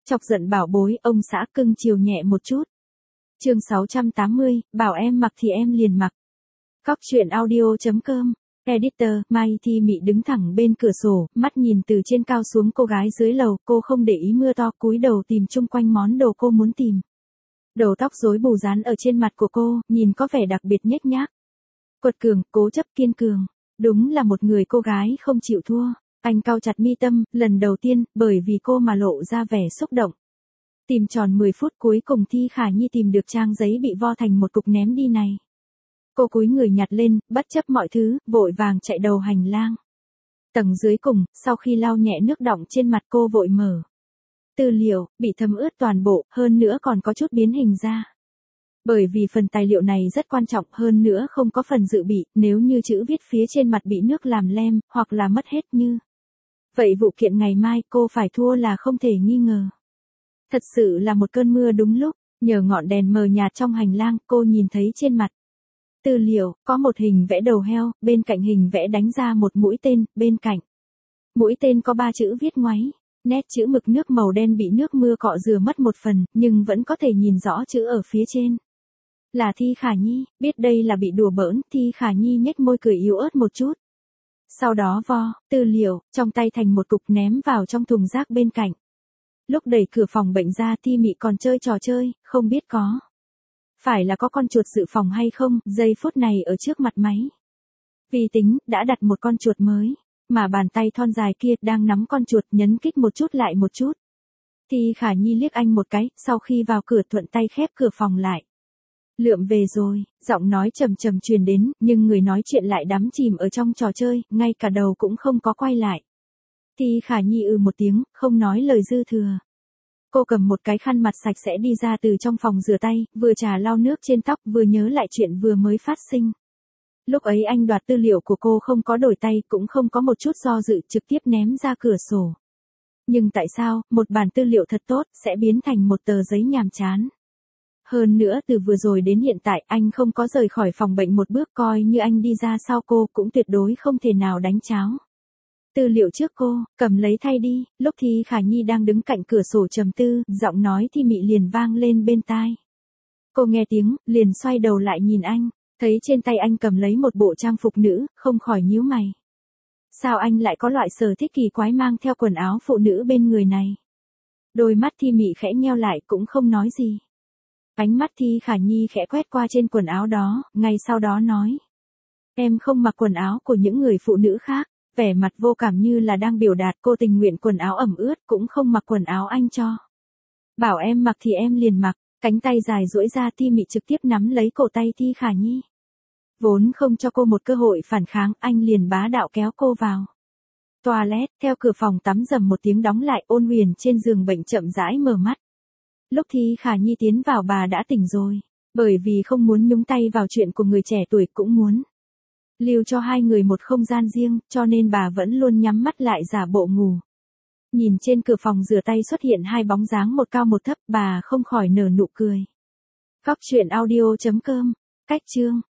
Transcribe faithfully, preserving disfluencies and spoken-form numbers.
Chọc giận bảo bối, ông xã cưng chiều nhẹ một chút. Chương sáu trăm tám mươi, bảo em mặc thì em liền mặc. Cóc truyện audio chấm com. Editor, Mai Thi Mị đứng thẳng bên cửa sổ, mắt nhìn từ trên cao xuống cô gái dưới lầu, cô không để ý mưa to, cúi đầu tìm chung quanh món đồ cô muốn tìm. Đầu tóc rối bù dán ở trên mặt của cô, nhìn có vẻ đặc biệt nhếch nhác. Quật cường, cố chấp, kiên cường. Đúng là một người cô gái không chịu thua. Anh cau chặt mi tâm, lần đầu tiên, bởi vì cô mà lộ ra vẻ xúc động. Tìm tròn mười phút cuối cùng Thi Khả Nhi tìm được trang giấy bị vo thành một cục ném đi này. Cô cúi người nhặt lên, bất chấp mọi thứ, vội vàng chạy đầu hành lang. Tầng dưới cùng, sau khi lau nhẹ nước đọng trên mặt cô vội mở. Tư liệu, bị thấm ướt toàn bộ, hơn nữa còn có chút biến hình ra. Bởi vì phần tài liệu này rất quan trọng, hơn nữa không có phần dự bị, nếu như chữ viết phía trên mặt bị nước làm lem, hoặc là mất hết như. Vậy vụ kiện ngày mai cô phải thua là không thể nghi ngờ. Thật sự là một cơn mưa đúng lúc, nhờ ngọn đèn mờ nhạt trong hành lang, cô nhìn thấy trên mặt. Tư liệu, có một hình vẽ đầu heo, bên cạnh hình vẽ đánh ra một mũi tên, bên cạnh. Mũi tên có ba chữ viết ngoáy, nét chữ mực nước màu đen bị nước mưa cọ rửa mất một phần, nhưng vẫn có thể nhìn rõ chữ ở phía trên. Là Thi Khả Nhi, biết đây là bị đùa bỡn, Thi Khả Nhi nhếch môi cười yếu ớt một chút. Sau đó vo, tư liệu, trong tay thành một cục ném vào trong thùng rác bên cạnh. Lúc đẩy cửa phòng bệnh ra Thi Mị còn chơi trò chơi, không biết có. Phải là có con chuột dự phòng hay không, giây phút này ở trước mặt máy. Vi tính, đã đặt một con chuột mới, mà bàn tay thon dài kia đang nắm con chuột nhấn kích một chút lại một chút. Thi Khả Nhi liếc anh một cái, sau khi vào cửa thuận tay khép cửa phòng lại. Lượm về rồi, giọng nói trầm trầm truyền đến, nhưng người nói chuyện lại đắm chìm ở trong trò chơi, ngay cả đầu cũng không có quay lại. Thi Khả Nhi ừ một tiếng, không nói lời dư thừa. Cô cầm một cái khăn mặt sạch sẽ đi ra từ trong phòng rửa tay, vừa trà lau nước trên tóc vừa nhớ lại chuyện vừa mới phát sinh. Lúc ấy anh đoạt tư liệu của cô không có đổi tay cũng không có một chút do dự trực tiếp ném ra cửa sổ. Nhưng tại sao, một bản tư liệu thật tốt sẽ biến thành một tờ giấy nhàm chán? Hơn nữa từ vừa rồi đến hiện tại anh không có rời khỏi phòng bệnh một bước, coi như anh đi ra sau cô cũng tuyệt đối không thể nào đánh cháo. Tư liệu trước cô, cầm lấy thay đi, lúc Thi Khả Nhi đang đứng cạnh cửa sổ trầm tư, giọng nói Thi Mị liền vang lên bên tai. Cô nghe tiếng, liền xoay đầu lại nhìn anh, thấy trên tay anh cầm lấy một bộ trang phục nữ, không khỏi nhíu mày. Sao anh lại có loại sở thích kỳ quái mang theo quần áo phụ nữ bên người này? Đôi mắt Thi Mị khẽ nheo lại cũng không nói gì. Ánh mắt Thi Khả Nhi khẽ quét qua trên quần áo đó, ngay sau đó nói. Em không mặc quần áo của những người phụ nữ khác. Vẻ mặt vô cảm như là đang biểu đạt cô tình nguyện quần áo ẩm ướt cũng không mặc quần áo anh cho. Bảo em mặc thì em liền mặc, cánh tay dài duỗi ra Thi Mị trực tiếp nắm lấy cổ tay Thi Khả Nhi. Vốn không cho cô một cơ hội phản kháng, anh liền bá đạo kéo cô vào. Toilet, theo cửa phòng tắm rầm một tiếng đóng lại, Ôn Huyền trên giường bệnh chậm rãi mở mắt. Lúc Thi Khả Nhi tiến vào bà đã tỉnh rồi, bởi vì không muốn nhúng tay vào chuyện của người trẻ tuổi cũng muốn lưu cho hai người một không gian riêng, cho nên bà vẫn luôn nhắm mắt lại giả bộ ngủ. Nhìn trên cửa phòng rửa tay xuất hiện hai bóng dáng một cao một thấp, bà không khỏi nở nụ cười. Cóc truyện audio chấm com, cách chương.